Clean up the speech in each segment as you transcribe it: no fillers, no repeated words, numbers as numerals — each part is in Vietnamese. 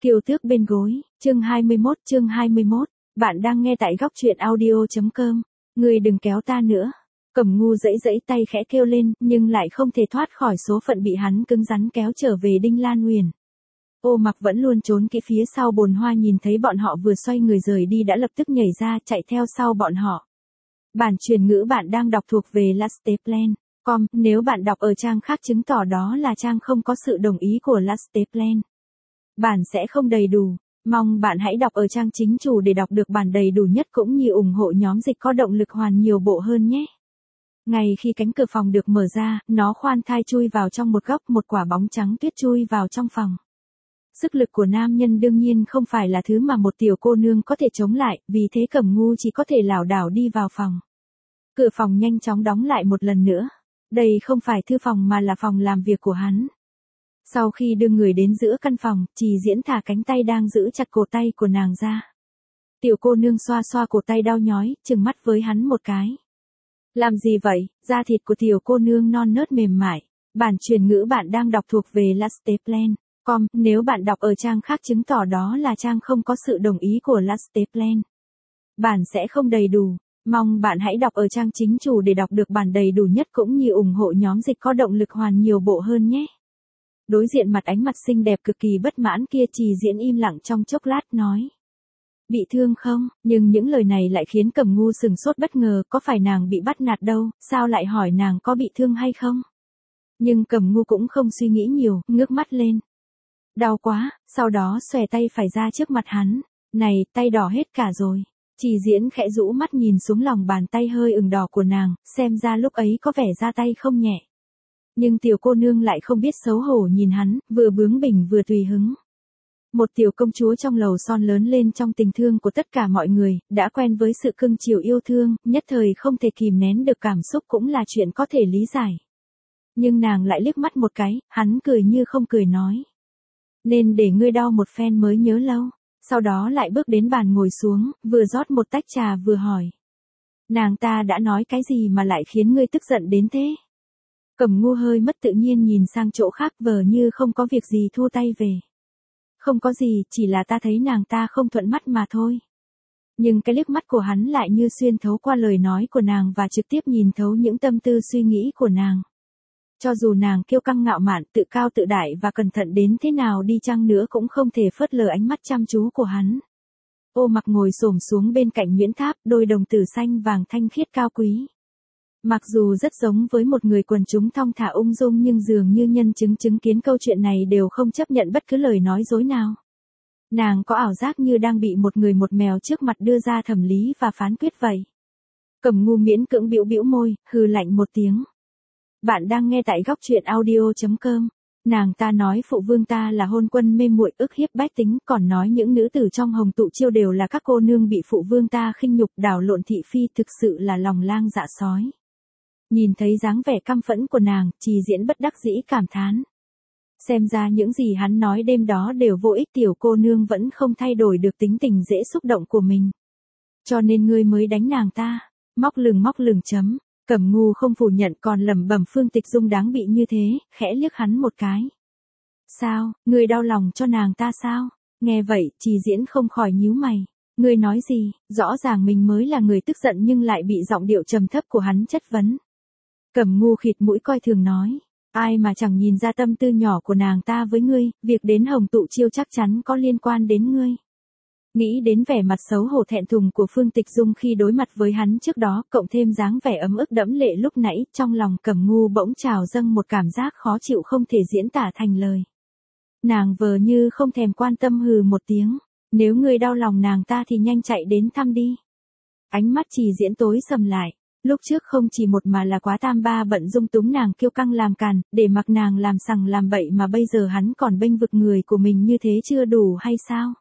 Kiều Tước bên gối, chương 21, bạn đang nghe tại góc truyện audio.com, người đừng kéo ta nữa. Cẩm Ngu giãy giãy tay khẽ kêu lên, nhưng lại không thể thoát khỏi số phận bị hắn cứng rắn kéo trở về Đinh Lan Huyền. Ô Mặc vẫn luôn trốn kỹ phía sau bồn hoa, nhìn thấy bọn họ vừa xoay người rời đi đã lập tức nhảy ra chạy theo sau bọn họ. Bản truyền ngữ bạn đang đọc thuộc về lasteplan.com, nếu bạn đọc ở trang khác chứng tỏ đó là trang không có sự đồng ý của Lasteplan. Bản sẽ không đầy đủ, mong bạn hãy đọc ở trang chính chủ để đọc được bản đầy đủ nhất cũng như ủng hộ nhóm dịch có động lực hoàn nhiều bộ hơn nhé. Ngay khi cánh cửa phòng được mở ra, nó khoan thai chui vào trong một góc, một quả bóng trắng tuyết chui vào trong phòng. Sức lực của nam nhân đương nhiên không phải là thứ mà một tiểu cô nương có thể chống lại, vì thế Cẩm Ngu chỉ có thể lảo đảo đi vào phòng. Cửa phòng nhanh chóng đóng lại một lần nữa. Đây không phải thư phòng mà là phòng làm việc của hắn. Sau khi đưa người đến giữa căn phòng, Trì Diễn thả cánh tay đang giữ chặt cổ tay của nàng ra. Tiểu cô nương xoa xoa cổ tay đau nhói, trừng mắt với hắn một cái. Làm gì vậy? Da thịt của tiểu cô nương non nớt mềm mại. Bản truyền ngữ bạn đang đọc thuộc về Lasteplan.com, nếu bạn đọc ở trang khác chứng tỏ đó là trang không có sự đồng ý của Lasteplan. Bản sẽ không đầy đủ, mong bạn hãy đọc ở trang chính chủ để đọc được bản đầy đủ nhất cũng như ủng hộ nhóm dịch có động lực hoàn nhiều bộ hơn nhé. Đối diện mặt ánh mặt xinh đẹp cực kỳ bất mãn kia, Trì Diễn im lặng trong chốc lát nói. Bị thương không? Nhưng những lời này lại khiến Cẩm Ngu sừng sốt bất ngờ, có phải nàng bị bắt nạt đâu, sao lại hỏi nàng có bị thương hay không? Nhưng Cẩm Ngu cũng không suy nghĩ nhiều, ngước mắt lên. Đau quá, sau đó xòe tay phải ra trước mặt hắn. Này, tay đỏ hết cả rồi. Trì Diễn khẽ rũ mắt nhìn xuống lòng bàn tay hơi ửng đỏ của nàng, xem ra lúc ấy có vẻ ra tay không nhẹ. Nhưng tiểu cô nương lại không biết xấu hổ nhìn hắn, vừa bướng bỉnh vừa tùy hứng. Một tiểu công chúa trong lầu son lớn lên trong tình thương của tất cả mọi người, đã quen với sự cưng chiều yêu thương, nhất thời không thể kìm nén được cảm xúc cũng là chuyện có thể lý giải. Nhưng nàng lại liếc mắt một cái, hắn cười như không cười nói. Nên để ngươi đau một phen mới nhớ lâu. Sau đó lại bước đến bàn ngồi xuống, vừa rót một tách trà vừa hỏi. Nàng ta đã nói cái gì mà lại khiến ngươi tức giận đến thế? Cẩm Ngu hơi mất tự nhiên nhìn sang chỗ khác, vờ như không có việc gì thu tay về. Không có gì, chỉ là ta thấy nàng ta không thuận mắt mà thôi. Nhưng cái liếc mắt của hắn lại như xuyên thấu qua lời nói của nàng và trực tiếp nhìn thấu những tâm tư suy nghĩ của nàng. Cho dù nàng kiêu căng ngạo mạn, tự cao tự đại và cẩn thận đến thế nào đi chăng nữa cũng không thể phớt lờ ánh mắt chăm chú của hắn. Ô Mặc ngồi xổm xuống bên cạnh Nguyễn Tháp, đôi đồng tử xanh vàng thanh khiết cao quý. Mặc dù rất giống với một người quần chúng thong thả ung dung nhưng dường như nhân chứng chứng kiến câu chuyện này đều không chấp nhận bất cứ lời nói dối nào. Nàng có ảo giác như đang bị một người một mèo trước mặt đưa ra thẩm lý và phán quyết vậy. Cẩm Ngu miễn cưỡng bĩu bĩu môi, hừ lạnh một tiếng. Bạn đang nghe tại góc truyện audio.com. Nàng ta nói phụ vương ta là hôn quân mê muội ức hiếp bách tính, còn nói những nữ tử trong Hồng Tụ Chiêu đều là các cô nương bị phụ vương ta khinh nhục đảo lộn thị phi, thực sự là lòng lang dạ sói. Nhìn thấy dáng vẻ căm phẫn của nàng, Trì Diễn bất đắc dĩ cảm thán. Xem ra những gì hắn nói đêm đó đều vô ích, tiểu cô nương vẫn không thay đổi được tính tình dễ xúc động của mình. Cho nên ngươi mới đánh nàng ta. Móc lừng chấm. Cẩm Ngu không phủ nhận còn lẩm bẩm Phương Tịch Dung đáng bị như thế, khẽ liếc hắn một cái. Sao, ngươi đau lòng cho nàng ta sao? Nghe vậy, Trì Diễn không khỏi nhíu mày. Ngươi nói gì? Rõ ràng mình mới là người tức giận nhưng lại bị giọng điệu trầm thấp của hắn chất vấn. Cẩm Ngu khịt mũi coi thường nói. Ai mà chẳng nhìn ra tâm tư nhỏ của nàng ta với ngươi, việc đến Hồng Tụ Chiêu chắc chắn có liên quan đến ngươi. Nghĩ đến vẻ mặt xấu hổ thẹn thùng của Phương Tịch Dung khi đối mặt với hắn trước đó, cộng thêm dáng vẻ ấm ức đẫm lệ lúc nãy, trong lòng Cẩm Ngu bỗng trào dâng một cảm giác khó chịu không thể diễn tả thành lời. Nàng vờ như không thèm quan tâm hừ một tiếng. Nếu ngươi đau lòng nàng ta thì nhanh chạy đến thăm đi. Ánh mắt Trì Diễn tối sầm lại. Lúc trước không chỉ một mà là quá tam ba bận dung túng nàng kiêu căng làm càn, để mặc nàng làm sằng làm bậy mà bây giờ hắn còn bênh vực người của mình như thế chưa đủ hay sao?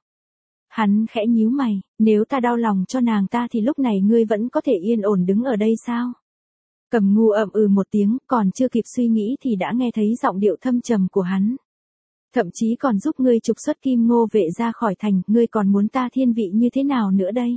Hắn khẽ nhíu mày, nếu ta đau lòng cho nàng ta thì lúc này ngươi vẫn có thể yên ổn đứng ở đây sao? Cẩm Ngu ậm ừ một tiếng, còn chưa kịp suy nghĩ thì đã nghe thấy giọng điệu thâm trầm của hắn. Thậm chí còn giúp ngươi trục xuất Kim Ngô Vệ ra khỏi thành, ngươi còn muốn ta thiên vị như thế nào nữa đây?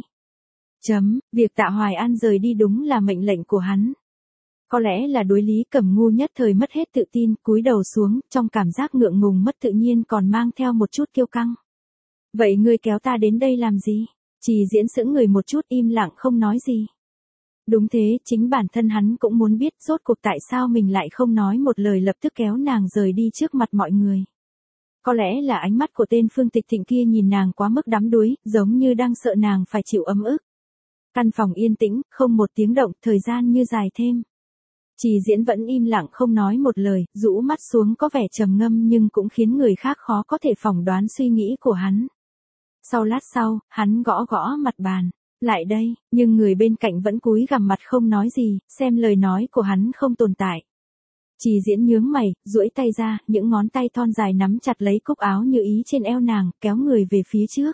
Việc Tạ Hoài An rời đi đúng là mệnh lệnh của hắn. Có lẽ là đối lý, Cẩm Ngu nhất thời mất hết tự tin, cúi đầu xuống, trong cảm giác ngượng ngùng mất tự nhiên còn mang theo một chút kiêu căng. Vậy ngươi kéo ta đến đây làm gì? Trì Diễn sững người một chút im lặng không nói gì. Đúng thế, chính bản thân hắn cũng muốn biết rốt cuộc tại sao mình lại không nói một lời lập tức kéo nàng rời đi trước mặt mọi người. Có lẽ là ánh mắt của tên Phương Tịch Thịnh kia nhìn nàng quá mức đắm đuối, giống như đang sợ nàng phải chịu ấm ức. Căn phòng yên tĩnh, không một tiếng động, thời gian như dài thêm. Trì Diễn vẫn im lặng không nói một lời, rũ mắt xuống có vẻ trầm ngâm nhưng cũng khiến người khác khó có thể phỏng đoán suy nghĩ của hắn. Sau lát sau, hắn gõ gõ mặt bàn. Lại đây, nhưng người bên cạnh vẫn cúi gằm mặt không nói gì, xem lời nói của hắn không tồn tại. Trì Diễn nhướng mày, duỗi tay ra, những ngón tay thon dài nắm chặt lấy cúc áo như ý trên eo nàng, kéo người về phía trước.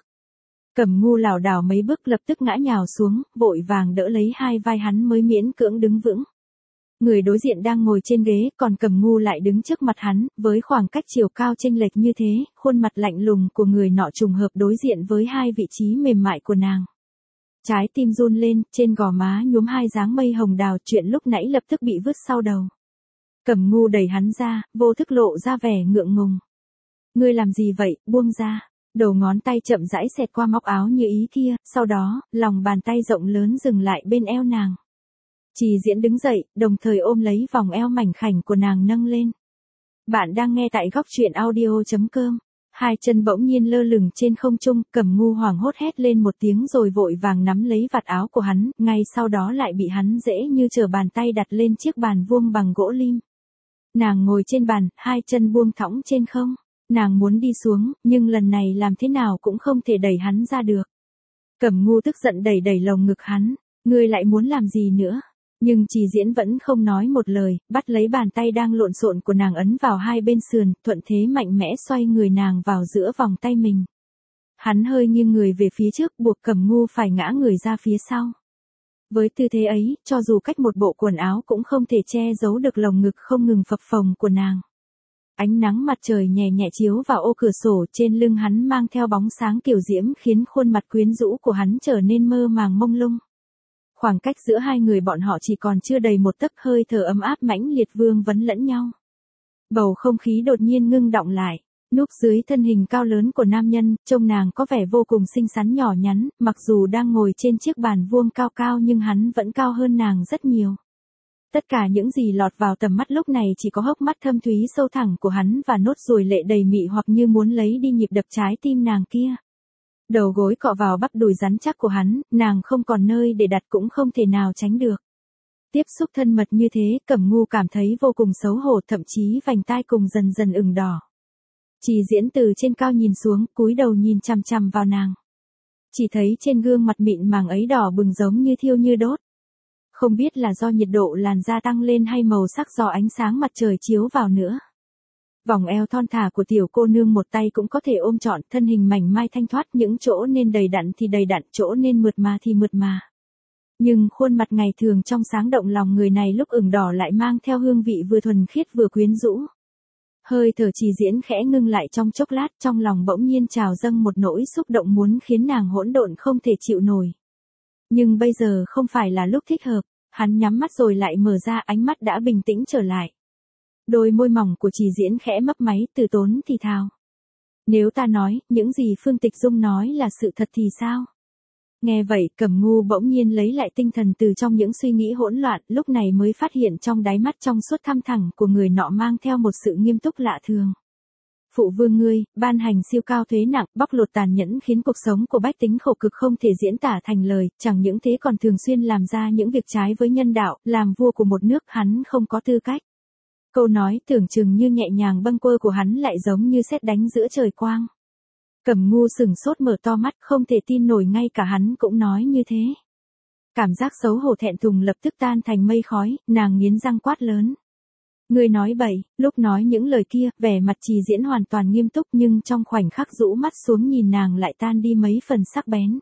Cẩm Ngu lảo đảo mấy bước lập tức ngã nhào xuống, vội vàng đỡ lấy hai vai hắn mới miễn cưỡng đứng vững. Người đối diện đang ngồi trên ghế, còn Cẩm Ngu lại đứng trước mặt hắn, với khoảng cách chiều cao chênh lệch như thế, khuôn mặt lạnh lùng của người nọ trùng hợp đối diện với hai vị trí mềm mại của nàng. Trái tim run lên, trên gò má nhuốm hai dáng mây hồng đào, chuyện lúc nãy lập tức bị vứt sau đầu. Cẩm Ngu đẩy hắn ra, vô thức lộ ra vẻ ngượng ngùng. Ngươi làm gì vậy, buông ra. Đầu ngón tay chậm rãi xẹt qua móc áo như ý kia, sau đó, lòng bàn tay rộng lớn dừng lại bên eo nàng. Trì Diễn đứng dậy, đồng thời ôm lấy vòng eo mảnh khảnh của nàng nâng lên. Bạn đang nghe tại góc truyện audio.com. Hai chân bỗng nhiên lơ lửng trên không trung, Cẩm Ngu hoảng hốt hét lên một tiếng rồi vội vàng nắm lấy vạt áo của hắn, ngay sau đó lại bị hắn dễ như trở bàn tay đặt lên chiếc bàn vuông bằng gỗ lim. Nàng ngồi trên bàn, hai chân buông thõng trên không. Nàng muốn đi xuống, nhưng lần này làm thế nào cũng không thể đẩy hắn ra được. Cẩm Ngu tức giận đẩy đẩy lồng ngực hắn, ngươi lại muốn làm gì nữa? Nhưng Trì Diễn vẫn không nói một lời, bắt lấy bàn tay đang lộn xộn của nàng ấn vào hai bên sườn, thuận thế mạnh mẽ xoay người nàng vào giữa vòng tay mình. Hắn hơi nghiêng người về phía trước, buộc Cẩm Ngu phải ngã người ra phía sau. Với tư thế ấy, cho dù cách một bộ quần áo cũng không thể che giấu được lồng ngực không ngừng phập phồng của nàng. Ánh nắng mặt trời nhẹ nhẹ chiếu vào ô cửa sổ, trên lưng hắn mang theo bóng sáng kiểu diễm khiến khuôn mặt quyến rũ của hắn trở nên mơ màng mông lung. Khoảng cách giữa hai người bọn họ chỉ còn chưa đầy một tấc, hơi thở ấm áp mãnh liệt vương vấn lẫn nhau. Bầu không khí đột nhiên ngưng đọng lại, núp dưới thân hình cao lớn của nam nhân, trông nàng có vẻ vô cùng xinh xắn nhỏ nhắn, mặc dù đang ngồi trên chiếc bàn vuông cao cao nhưng hắn vẫn cao hơn nàng rất nhiều. Tất cả những gì lọt vào tầm mắt lúc này chỉ có hốc mắt thâm thúy sâu thẳm của hắn và nốt ruồi lệ đầy mị hoặc như muốn lấy đi nhịp đập trái tim nàng kia. Đầu gối cọ vào bắp đùi rắn chắc của hắn, nàng không còn nơi để đặt cũng không thể nào tránh được. Tiếp xúc thân mật như thế, Cẩm Ngu cảm thấy vô cùng xấu hổ, thậm chí vành tai cùng dần dần ửng đỏ. Trì Diễn từ trên cao nhìn xuống, cúi đầu nhìn chằm chằm vào nàng. Chỉ thấy trên gương mặt mịn màng ấy đỏ bừng giống như thiêu như đốt. Không biết là do nhiệt độ làn da tăng lên hay màu sắc do ánh sáng mặt trời chiếu vào nữa. Vòng eo thon thả của tiểu cô nương một tay cũng có thể ôm trọn, thân hình mảnh mai thanh thoát, những chỗ nên đầy đặn thì đầy đặn, chỗ nên mượt mà thì mượt mà. Nhưng khuôn mặt ngày thường trong sáng động lòng người này lúc ửng đỏ lại mang theo hương vị vừa thuần khiết vừa quyến rũ. Hơi thở Trì Diễn khẽ ngưng lại trong chốc lát, trong lòng bỗng nhiên trào dâng một nỗi xúc động muốn khiến nàng hỗn độn không thể chịu nổi. Nhưng bây giờ không phải là lúc thích hợp, hắn nhắm mắt rồi lại mở ra, ánh mắt đã bình tĩnh trở lại. Đôi môi mỏng của Trì Diễn khẽ mấp máy, từ tốn thì thào. Nếu ta nói, những gì Phương Tịch Dung nói là sự thật thì sao? Nghe vậy, Cẩm Ngu bỗng nhiên lấy lại tinh thần từ trong những suy nghĩ hỗn loạn, lúc này mới phát hiện trong đáy mắt trong suốt thăm thẳm của người nọ mang theo một sự nghiêm túc lạ thường. Phụ vương ngươi, ban hành siêu cao thuế nặng, bóc lột tàn nhẫn khiến cuộc sống của bách tính khổ cực không thể diễn tả thành lời, chẳng những thế còn thường xuyên làm ra những việc trái với nhân đạo, làm vua của một nước hắn không có tư cách. Câu nói tưởng chừng như nhẹ nhàng bâng quơ của hắn lại giống như sét đánh giữa trời quang. Cẩm Ngu sừng sốt mở to mắt, không thể tin nổi ngay cả hắn cũng nói như thế. Cảm giác xấu hổ thẹn thùng lập tức tan thành mây khói, nàng nghiến răng quát lớn. Ngươi nói bậy, lúc nói những lời kia, vẻ mặt Trì Diễn hoàn toàn nghiêm túc nhưng trong khoảnh khắc rũ mắt xuống nhìn nàng lại tan đi mấy phần sắc bén.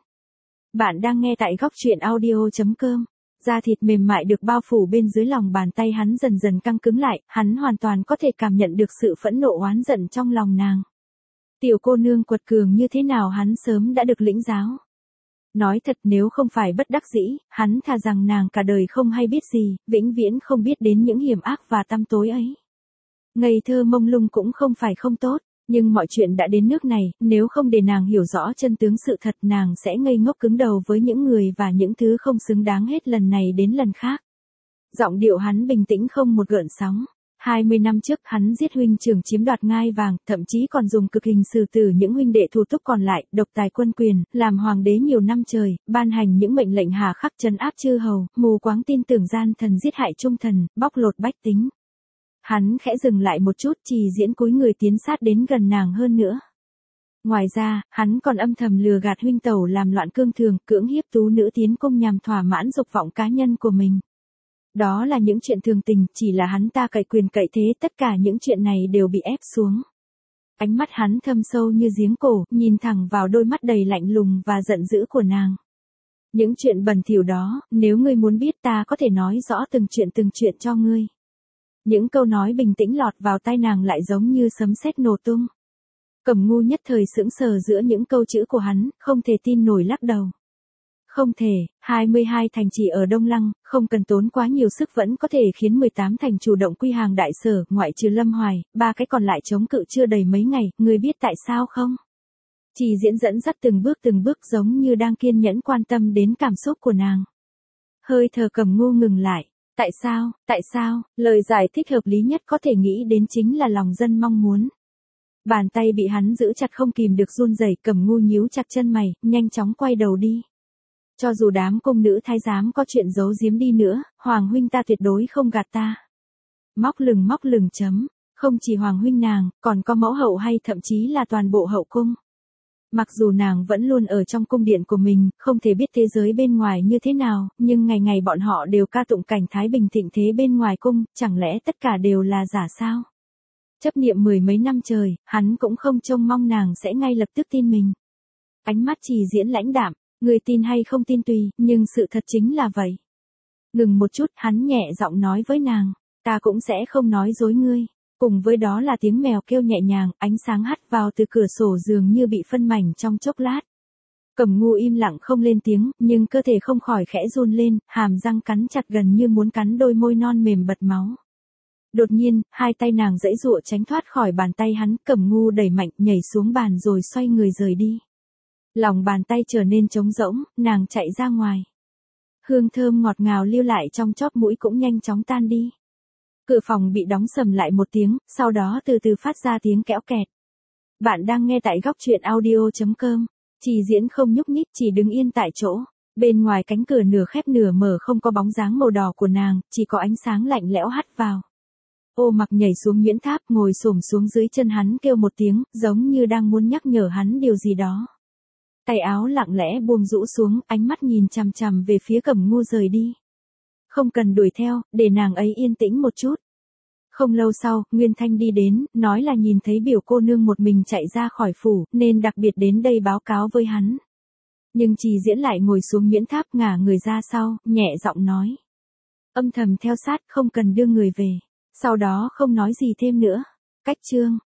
Bạn đang nghe tại góc truyện audio.com. Da thịt mềm mại được bao phủ bên dưới lòng bàn tay hắn dần dần căng cứng lại, hắn hoàn toàn có thể cảm nhận được sự phẫn nộ oán giận trong lòng nàng. Tiểu cô nương quật cường như thế nào hắn sớm đã được lĩnh giáo. Nói thật nếu không phải bất đắc dĩ, hắn thà rằng nàng cả đời không hay biết gì, vĩnh viễn không biết đến những hiểm ác và tăm tối ấy. Ngây thơ mông lung cũng không phải không tốt, Nhưng mọi chuyện đã đến nước này, nếu không để nàng hiểu rõ chân tướng sự thật nàng sẽ ngây ngốc cứng đầu với những người và những thứ không xứng đáng hết lần này đến lần khác. Giọng điệu hắn bình tĩnh không một gợn sóng. 20 năm trước hắn giết huynh trưởng chiếm đoạt ngai vàng, thậm chí còn dùng cực hình xử tử những huynh đệ thù túc còn lại, độc tài quân quyền, làm hoàng đế nhiều năm trời, ban hành những mệnh lệnh hà khắc trấn áp chư hầu, mù quáng tin tưởng gian thần giết hại trung thần, bóc lột bách tính. Hắn khẽ dừng lại một chút, Trì Diễn cúi người tiến sát đến gần nàng hơn nữa. Ngoài ra, hắn còn âm thầm lừa gạt huynh tẩu làm loạn cương thường, cưỡng hiếp tú nữ tiến cung nhằm thỏa mãn dục vọng cá nhân của mình. Đó là những chuyện thường tình, chỉ là hắn ta cậy quyền cậy thế, tất cả những chuyện này đều bị ép xuống. Ánh mắt hắn thâm sâu như giếng cổ, nhìn thẳng vào đôi mắt đầy lạnh lùng và giận dữ của nàng. Những chuyện bẩn thỉu đó, nếu ngươi muốn biết ta có thể nói rõ từng chuyện cho ngươi. Những câu nói bình tĩnh lọt vào tai nàng lại giống như sấm sét nổ tung. Cẩm Ngu nhất thời sững sờ giữa những câu chữ của hắn, không thể tin nổi lắc đầu. Không thể, 22 thành chỉ ở Đông Lăng, không cần tốn quá nhiều sức vẫn có thể khiến 18 thành chủ động quy hàng đại sở, ngoại trừ Lâm Hoài, 3 cái còn lại chống cự chưa đầy mấy ngày, ngươi biết tại sao không? Trì Diễn dẫn dắt từng bước giống như đang kiên nhẫn quan tâm đến cảm xúc của nàng. Hơi thở Cẩm Ngu ngừng lại. Tại sao, lời giải thích hợp lý nhất có thể nghĩ đến chính là lòng dân mong muốn. Bàn tay bị hắn giữ chặt không kìm được run rẩy, Cẩm Ngu nhíu chặt chân mày, nhanh chóng quay đầu đi. Cho dù đám cung nữ thái giám có chuyện giấu giếm đi nữa, Hoàng huynh ta tuyệt đối không gạt ta. Móc lừng chấm, không chỉ Hoàng huynh nàng, còn có mẫu hậu hay thậm chí là toàn bộ hậu cung. Mặc dù nàng vẫn luôn ở trong cung điện của mình, không thể biết thế giới bên ngoài như thế nào, nhưng ngày ngày bọn họ đều ca tụng cảnh thái bình thịnh thế bên ngoài cung, chẳng lẽ tất cả đều là giả sao? Chấp niệm 10 mấy năm trời, hắn cũng không trông mong nàng sẽ ngay lập tức tin mình. Ánh mắt Trì Diễn lãnh đạm, người tin hay không tin tùy, nhưng sự thật chính là vậy. Ngừng một chút, hắn nhẹ giọng nói với nàng, ta cũng sẽ không nói dối ngươi. Cùng với đó là tiếng mèo kêu nhẹ nhàng, ánh sáng hắt vào từ cửa sổ dường như bị phân mảnh trong chốc lát. Cẩm Ngu im lặng không lên tiếng, nhưng cơ thể không khỏi khẽ run lên, hàm răng cắn chặt gần như muốn cắn đôi môi non mềm bật máu. Đột nhiên, hai tay nàng giãy giụa tránh thoát khỏi bàn tay hắn, Cẩm Ngu đẩy mạnh, nhảy xuống bàn rồi xoay người rời đi. Lòng bàn tay trở nên trống rỗng, nàng chạy ra ngoài. Hương thơm ngọt ngào lưu lại trong chóp mũi cũng nhanh chóng tan đi. Cửa phòng bị đóng sầm lại một tiếng, sau đó từ từ phát ra tiếng kéo kẹt. Bạn đang nghe tại góc truyện audio.com. Trì Diễn không nhúc nhích, chỉ đứng yên tại chỗ. Bên ngoài cánh cửa nửa khép nửa mở không có bóng dáng màu đỏ của nàng, chỉ có ánh sáng lạnh lẽo hắt vào. Ô Mặc nhảy xuống Nguyễn Tháp, ngồi xổm xuống dưới chân hắn kêu một tiếng, giống như đang muốn nhắc nhở hắn điều gì đó. Tay áo lặng lẽ buông rũ xuống, ánh mắt nhìn chằm chằm về phía Cẩm Ngu rời đi. Không cần đuổi theo, để nàng ấy yên tĩnh một chút. Không lâu sau, Nguyên Thanh đi đến, nói là nhìn thấy biểu cô nương một mình chạy ra khỏi phủ, nên đặc biệt đến đây báo cáo với hắn. Nhưng Trì Diễn lại ngồi xuống Nguyễn Tháp ngả người ra sau, nhẹ giọng nói. Âm thầm theo sát, không cần đưa người về. Sau đó không nói gì thêm nữa. Cách chương.